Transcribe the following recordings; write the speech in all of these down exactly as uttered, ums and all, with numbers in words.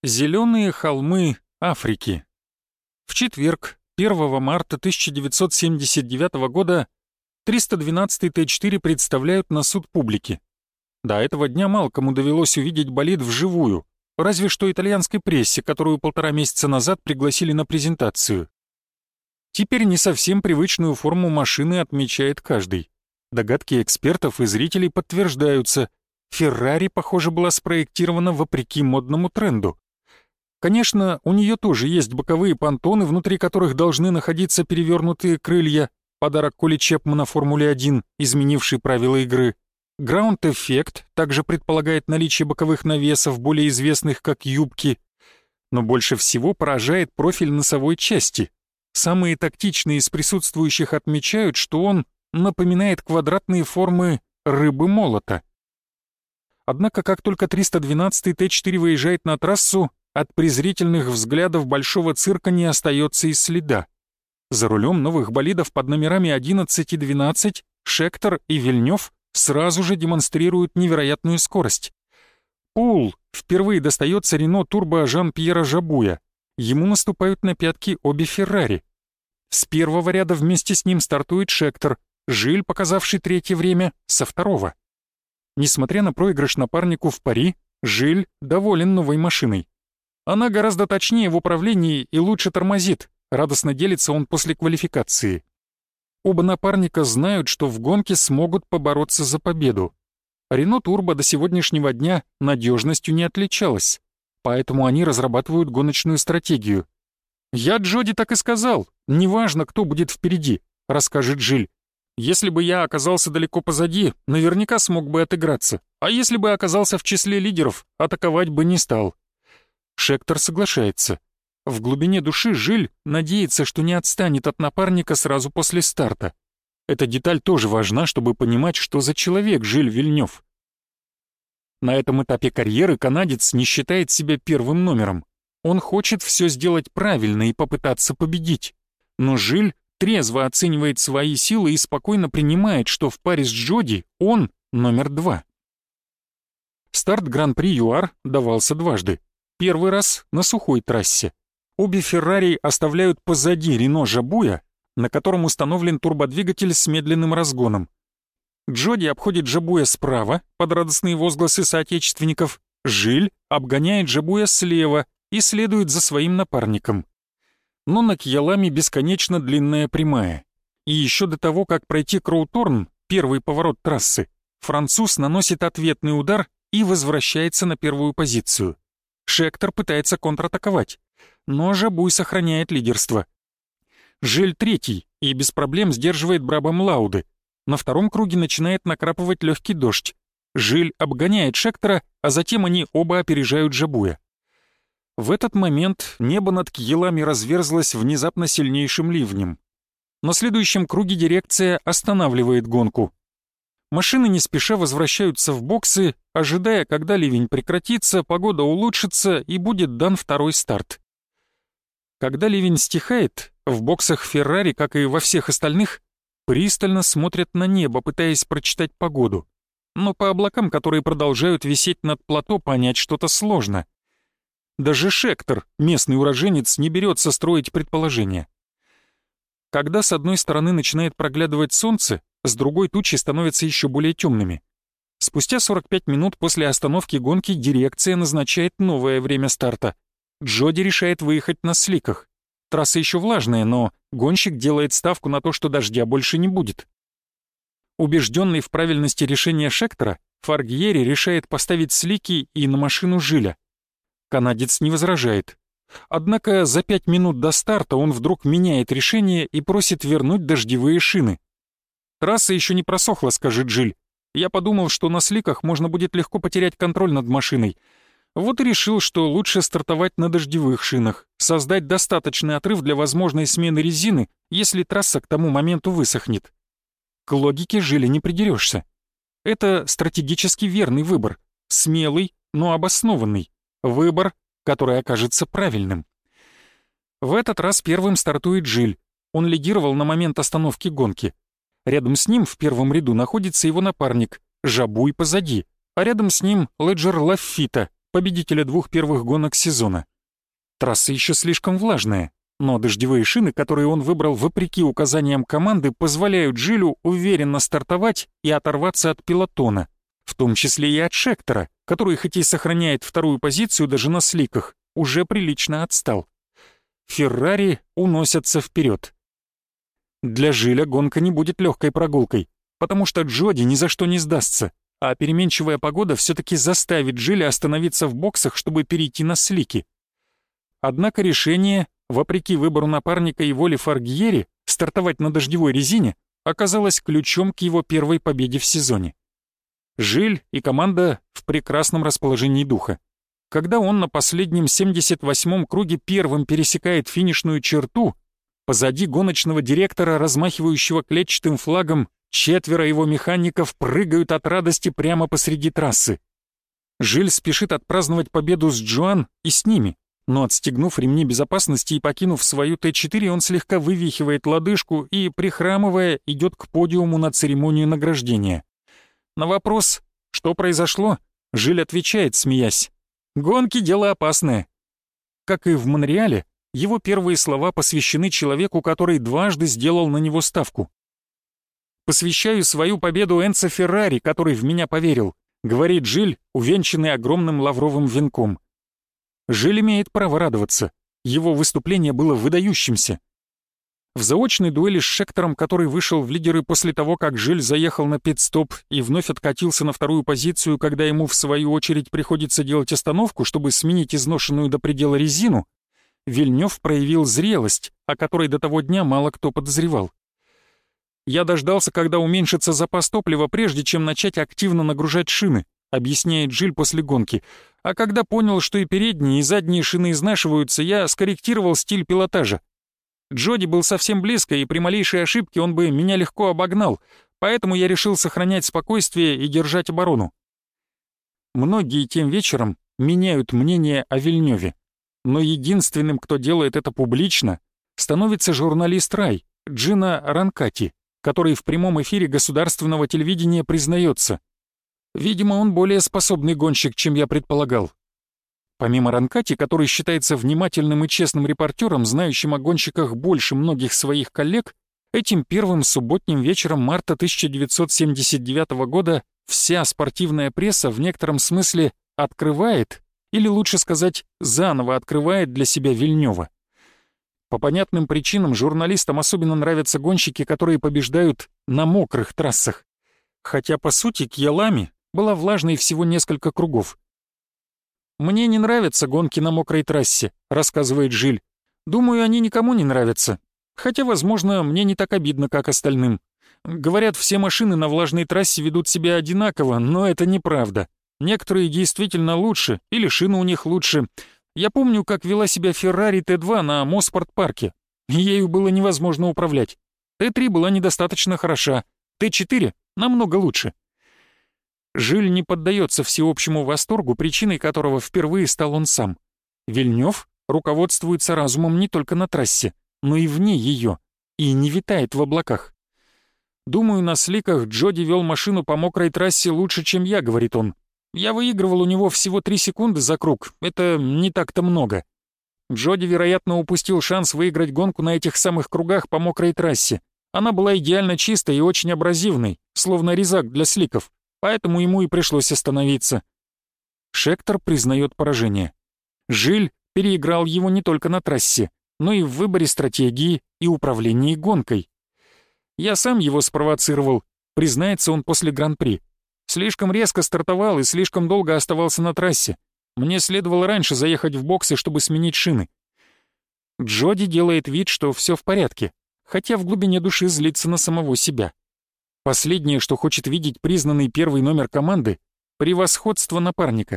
Зеленые холмы Африки. В четверг, первого марта тысяча девятьсот семьдесят девятого года, триста двенадцатый Т четыре представляют на суд публики. До этого дня мало кому довелось увидеть болид вживую, разве что итальянской прессе, которую полтора месяца назад пригласили на презентацию. Теперь не совсем привычную форму машины отмечает каждый. Догадки экспертов и зрителей подтверждаются. Феррари, похоже, была спроектирована вопреки модному тренду. Конечно, у нее тоже есть боковые понтоны, внутри которых должны находиться перевернутые крылья, подарок Коли Чепмана Формуле один, изменивший правила игры. Граунд-эффект также предполагает наличие боковых навесов, более известных как юбки. Но больше всего поражает профиль носовой части. Самые тактичные из присутствующих отмечают, что он напоминает квадратные формы рыбы-молота. Однако, как только триста двенадцатый Т четыре выезжает на трассу, от презрительных взглядов большого цирка не остается и следа. За рулем новых болидов под номерами одиннадцать и двенадцать Шектор и Вильнёв сразу же демонстрируют невероятную скорость. Пул впервые достается Рено Турбо Жан-Пьера Жабуя. Ему наступают на пятки обе Феррари. С первого ряда вместе с ним стартует Шектор, Жиль, показавший третье время, со второго. Несмотря на проигрыш напарнику в пари, Жиль доволен новой машиной. Она гораздо точнее в управлении и лучше тормозит, радостно делится он после квалификации. Оба напарника знают, что в гонке смогут побороться за победу. Рено Турбо до сегодняшнего дня надежностью не отличалась, поэтому они разрабатывают гоночную стратегию. «Я Джоди так и сказал, неважно, кто будет впереди», — расскажет Жиль. «Если бы я оказался далеко позади, наверняка смог бы отыграться, а если бы оказался в числе лидеров, атаковать бы не стал». Шектор соглашается. В глубине души Жиль надеется, что не отстанет от напарника сразу после старта. Эта деталь тоже важна, чтобы понимать, что за человек Жиль Вильнёв. На этом этапе карьеры канадец не считает себя первым номером. Он хочет все сделать правильно и попытаться победить. Но Жиль трезво оценивает свои силы и спокойно принимает, что в паре с Джоди он номер два. Старт Гран-при ЮАР давался дважды. Первый раз на сухой трассе. Обе Феррари оставляют позади Рено Жабуя, на котором установлен турбодвигатель с медленным разгоном. Джоди обходит Жабуя справа под радостные возгласы соотечественников. Жиль обгоняет Жабуя слева и следует за своим напарником. Но на Кьялами бесконечно длинная прямая. И еще до того, как пройти Кроуторн, первый поворот трассы, француз наносит ответный удар и возвращается на первую позицию. Шектор пытается контратаковать, но Жабуй сохраняет лидерство. Жиль третий и без проблем сдерживает Брабам Лауды. На втором круге начинает накрапывать легкий дождь. Жиль обгоняет Шектора, а затем они оба опережают Жабуя. В этот момент небо над Кьялами разверзлось внезапно сильнейшим ливнем. На следующем круге дирекция останавливает гонку. Машины не спеша возвращаются в боксы, ожидая, когда ливень прекратится, погода улучшится и будет дан второй старт. Когда ливень стихает, в боксах Феррари, как и во всех остальных, пристально смотрят на небо, пытаясь прочитать погоду. Но по облакам, которые продолжают висеть над плато, понять что-то сложно. Даже Шектор, местный уроженец, не берется строить предположения. Когда с одной стороны начинает проглядывать солнце, с другой тучи становятся еще более темными. Спустя сорок пять минут после остановки гонки дирекция назначает новое время старта. Джоди решает выехать на сликах. Трасса еще влажная, но гонщик делает ставку на то, что дождя больше не будет. Убежденный в правильности решения Шектора, Фаргьери решает поставить слики и на машину Жиля. Канадец не возражает. Однако за пять минут до старта он вдруг меняет решение и просит вернуть дождевые шины. «Трасса еще не просохла», — скажет Жиль. «Я подумал, что на сликах можно будет легко потерять контроль над машиной. Вот и решил, что лучше стартовать на дождевых шинах, создать достаточный отрыв для возможной смены резины, если трасса к тому моменту высохнет». К логике Жиля не придерешься. Это стратегически верный выбор, смелый, но обоснованный. Выбор, который окажется правильным. В этот раз первым стартует Жиль. Он лидировал на момент остановки гонки. Рядом с ним в первом ряду находится его напарник, Жабуй позади, а рядом с ним Леджер Лаффита, победителя двух первых гонок сезона. Трасса еще слишком влажная, но дождевые шины, которые он выбрал вопреки указаниям команды, позволяют Жилю уверенно стартовать и оторваться от пелотона, в том числе и от Шектора, который хоть и сохраняет вторую позицию даже на сликах, уже прилично отстал. Феррари уносятся вперед. Для Жиля гонка не будет легкой прогулкой, потому что Джоди ни за что не сдастся, а переменчивая погода все-таки заставит Жиля остановиться в боксах, чтобы перейти на слики. Однако решение, вопреки выбору напарника и воле Фаргьери, стартовать на дождевой резине, оказалось ключом к его первой победе в сезоне. Жиль и команда в прекрасном расположении духа. Когда он на последнем семьдесят восьмом круге первым пересекает финишную черту, позади гоночного директора, размахивающего клетчатым флагом, четверо его механиков прыгают от радости прямо посреди трассы. Жиль спешит отпраздновать победу с Джоан и с ними, но отстегнув ремни безопасности и покинув свою Т четыре, он слегка вывихивает лодыжку и, прихрамывая, идет к подиуму на церемонию награждения. На вопрос «Что произошло?» Жиль отвечает, смеясь: «Гонки — дело опасное». Как и в Монреале, его первые слова посвящены человеку, который дважды сделал на него ставку. «Посвящаю свою победу Энцо Феррари, который в меня поверил», — говорит Жиль, увенчанный огромным лавровым венком. Жиль имеет право радоваться. Его выступление было выдающимся. В заочной дуэли с Шектором, который вышел в лидеры после того, как Жиль заехал на пит-стоп и вновь откатился на вторую позицию, когда ему в свою очередь приходится делать остановку, чтобы сменить изношенную до предела резину, Вильнёв проявил зрелость, о которой до того дня мало кто подозревал. «Я дождался, когда уменьшится запас топлива, прежде чем начать активно нагружать шины», объясняет Жиль после гонки. «А когда понял, что и передние, и задние шины изнашиваются, я скорректировал стиль пилотажа. Джоди был совсем близко, и при малейшей ошибке он бы меня легко обогнал, поэтому я решил сохранять спокойствие и держать оборону». Многие тем вечером меняют мнение о Вильнёве, но единственным, кто делает это публично, становится журналист Рай, Джина Ранкати, который в прямом эфире государственного телевидения признается: «Видимо, он более способный гонщик, чем я предполагал». Помимо Ранкати, который считается внимательным и честным репортером, знающим о гонщиках больше многих своих коллег, этим первым субботним вечером марта тысяча девятьсот семьдесят девятого года вся спортивная пресса в некотором смысле открывает, или лучше сказать, заново открывает для себя Вильнёва. По понятным причинам журналистам особенно нравятся гонщики, которые побеждают на мокрых трассах. Хотя, по сути, Кьялами была влажной всего несколько кругов. «Мне не нравятся гонки на мокрой трассе», — рассказывает Жиль. «Думаю, они никому не нравятся. Хотя, возможно, мне не так обидно, как остальным. Говорят, все машины на влажной трассе ведут себя одинаково, но это неправда. Некоторые действительно лучше, или шины у них лучше. Я помню, как вела себя Феррари Т два на Моспорт-парке. Ею было невозможно управлять. Т три была недостаточно хороша, Т четыре намного лучше». Жиль не поддается всеобщему восторгу, причиной которого впервые стал он сам. Вильнёв руководствуется разумом не только на трассе, но и вне ее, и не витает в облаках. «Думаю, на сликах Джоди вел машину по мокрой трассе лучше, чем я», — говорит он. «Я выигрывал у него всего три секунды за круг, это не так-то много. Джоди, вероятно, упустил шанс выиграть гонку на этих самых кругах по мокрой трассе. Она была идеально чистой и очень абразивной, словно резак для сликов, поэтому ему и пришлось остановиться». Шектор признает поражение. Жиль переиграл его не только на трассе, но и в выборе стратегии и управлении гонкой. «Я сам его спровоцировал», признается он после Гран-при. «Слишком резко стартовал и слишком долго оставался на трассе. Мне следовало раньше заехать в боксы, чтобы сменить шины». Джоди делает вид, что все в порядке, хотя в глубине души злится на самого себя. Последнее, что хочет видеть признанный первый номер команды — превосходство напарника.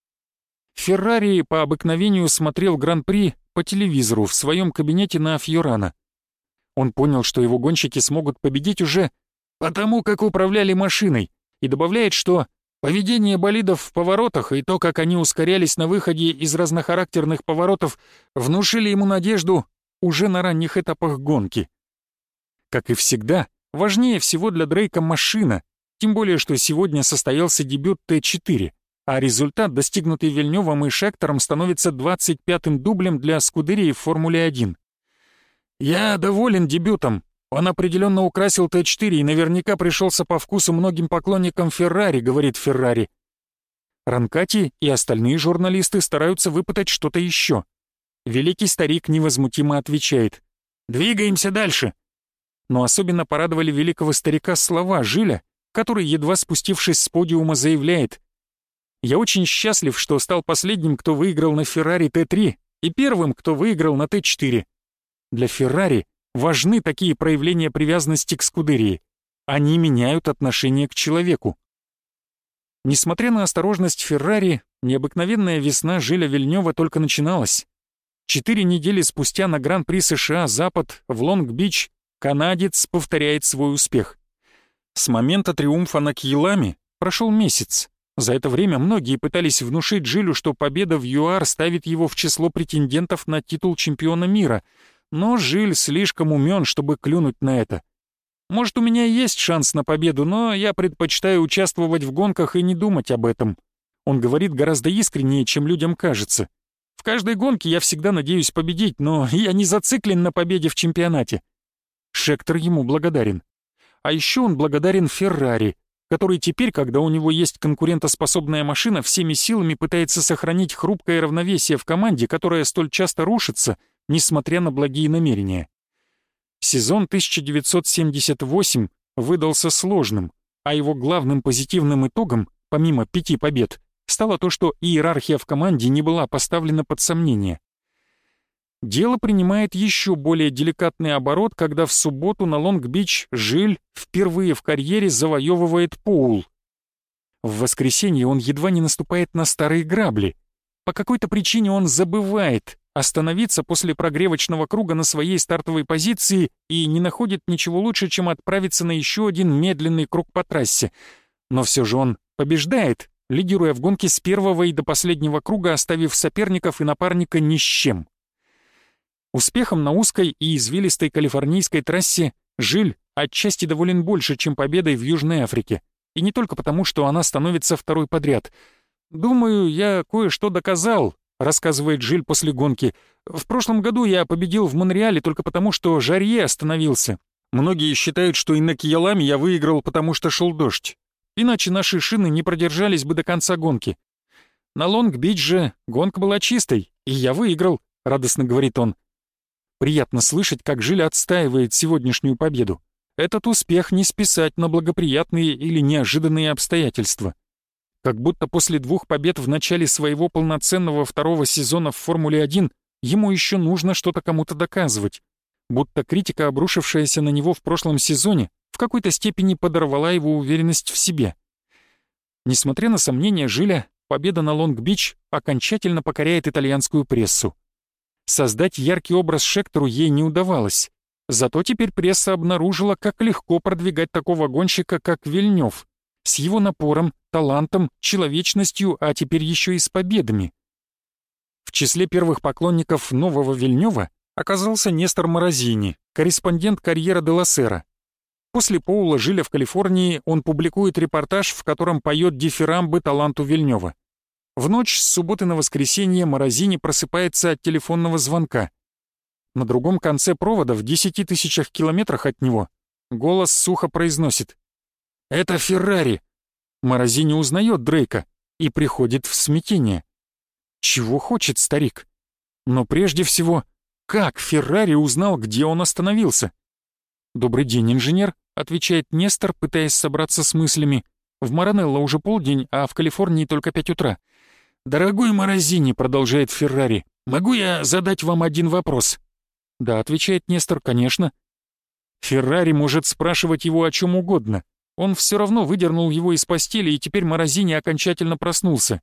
Феррари по обыкновению смотрел Гран-при по телевизору в своем кабинете на Фьорано. Он понял, что его гонщики смогут победить уже потому, как управляли машиной, и добавляет, что поведение болидов в поворотах и то, как они ускорялись на выходе из разнохарактерных поворотов, внушили ему надежду уже на ранних этапах гонки. Как и всегда, важнее всего для Дрейка машина, тем более, что сегодня состоялся дебют Т четыре, а результат, достигнутый Вильнёвым и Шектором, становится двадцать пятым дублем для Скудерии в Формуле один. «Я доволен дебютом. Он определенно украсил Т четыре и наверняка пришелся по вкусу многим поклонникам Феррари», — говорит Феррари. Ранкати и остальные журналисты стараются выпытать что-то еще. Великий старик невозмутимо отвечает: «Двигаемся дальше». Но особенно порадовали великого старика слова Жиля, который, едва спустившись с подиума, заявляет: «Я очень счастлив, что стал последним, кто выиграл на Феррари Т три, и первым, кто выиграл на Т четыре. Для Феррари важны такие проявления привязанности к Скудерии. Они меняют отношение к человеку». Несмотря на осторожность Феррари, необыкновенная весна Жиля Вильнёва только начиналась. Четыре недели спустя на Гран-при США «Запад» в Лонг-Бич канадец повторяет свой успех. С момента триумфа на Кьеламе прошел месяц. За это время многие пытались внушить Жилю, что победа в ЮАР ставит его в число претендентов на титул чемпиона мира, но Жиль слишком умен, чтобы клюнуть на это. «Может, у меня и есть шанс на победу, но я предпочитаю участвовать в гонках и не думать об этом». Он говорит гораздо искреннее, чем людям кажется. «В каждой гонке я всегда надеюсь победить, но я не зациклен на победе в чемпионате». Шектор ему благодарен. А еще он благодарен Феррари, который теперь, когда у него есть конкурентоспособная машина, всеми силами пытается сохранить хрупкое равновесие в команде, которая столь часто рушится, несмотря на благие намерения. Сезон тысяча девятьсот семьдесят восемь выдался сложным, а его главным позитивным итогом, помимо пяти побед, стало то, что иерархия в команде не была поставлена под сомнение. Дело принимает еще более деликатный оборот, когда в субботу на Лонг-Бич Жиль впервые в карьере завоевывает Поул. В воскресенье он едва не наступает на старые грабли. По какой-то причине он забывает остановиться после прогревочного круга на своей стартовой позиции и не находит ничего лучше, чем отправиться на еще один медленный круг по трассе. Но все же он побеждает, лидируя в гонке с первого и до последнего круга, оставив соперников и напарника ни с чем. Успехом на узкой и извилистой калифорнийской трассе Жиль отчасти доволен больше, чем победой в Южной Африке. И не только потому, что она становится второй подряд. «Думаю, я кое-что доказал», — рассказывает Жиль после гонки. «В прошлом году я победил в Монреале только потому, что Жарье остановился. Многие считают, что и на Кьеламе я выиграл, потому что шел дождь. Иначе наши шины не продержались бы до конца гонки. На Лонг-Бич же гонка была чистой, и я выиграл», — радостно говорит он. Приятно слышать, как Жиль отстаивает сегодняшнюю победу. Этот успех не списать на благоприятные или неожиданные обстоятельства. Как будто после двух побед в начале своего полноценного второго сезона в Формуле один ему еще нужно что-то кому-то доказывать. Будто критика, обрушившаяся на него в прошлом сезоне, в какой-то степени подорвала его уверенность в себе. Несмотря на сомнения Жиля, победа на Лонг-Бич окончательно покоряет итальянскую прессу. Создать яркий образ Шектору ей не удавалось. Зато теперь пресса обнаружила, как легко продвигать такого гонщика, как Вильнёв, с его напором, талантом, человечностью, а теперь еще и с победами. В числе первых поклонников нового Вильнёва оказался Нестор Морозини, корреспондент «Карьера де ла Сера». После Поула Жиля в Калифорнии он публикует репортаж, в котором поет дифирамбы таланту Вильнёва. В ночь с субботы на воскресенье Морозини просыпается от телефонного звонка. На другом конце провода, в десяти тысячах километрах от него, голос сухо произносит: «Это Феррари!» Морозини узнает Дрейка и приходит в смятение. Чего хочет старик? Но прежде всего, как Феррари узнал, где он остановился? «Добрый день, инженер», — отвечает Нестор, пытаясь собраться с мыслями. «В Маранелло уже полдень, а в Калифорнии только пять утра». «Дорогой Морозини», — продолжает Феррари, — «могу я задать вам один вопрос?» «Да», — отвечает Нестор, — «конечно». Феррари может спрашивать его о чем угодно. Он все равно выдернул его из постели, и теперь Морозини окончательно проснулся.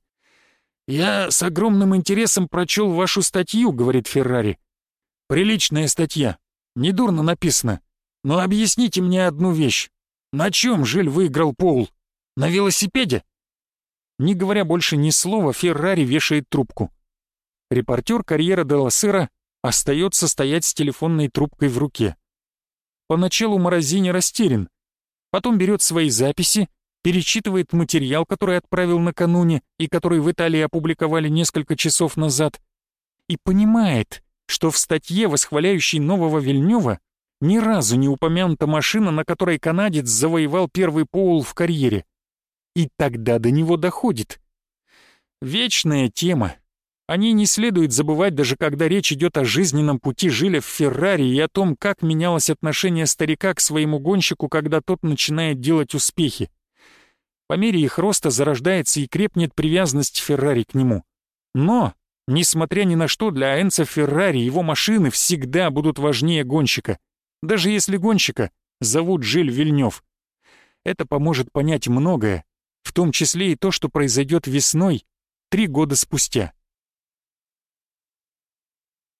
«Я с огромным интересом прочел вашу статью», — говорит Феррари. «Приличная статья, недурно написана. Но объясните мне одну вещь. На чем Жиль выиграл Поул? На велосипеде?» Не говоря больше ни слова, Феррари вешает трубку. Репортер «Карьера де ла Сера» остается стоять с телефонной трубкой в руке. Поначалу Морозини растерян, потом берет свои записи перечитывает материал, который отправил накануне и который в Италии опубликовали несколько часов назад, и понимает, что в статье, восхваляющей нового Вильнёва, ни разу не упомянута машина, на которой канадец завоевал первый поул в карьере. И тогда до него доходит. Вечная тема. О ней не следует забывать, даже когда речь идет о жизненном пути Жиля в Феррари и о том, как менялось отношение старика к своему гонщику, когда тот начинает делать успехи. По мере их роста зарождается и крепнет привязанность Феррари к нему. Но, несмотря ни на что, для Энцо Феррари его машины всегда будут важнее гонщика, даже если гонщика зовут Жиль Вильнёв. Это поможет понять многое, в том числе и то, что произойдет весной, три года спустя.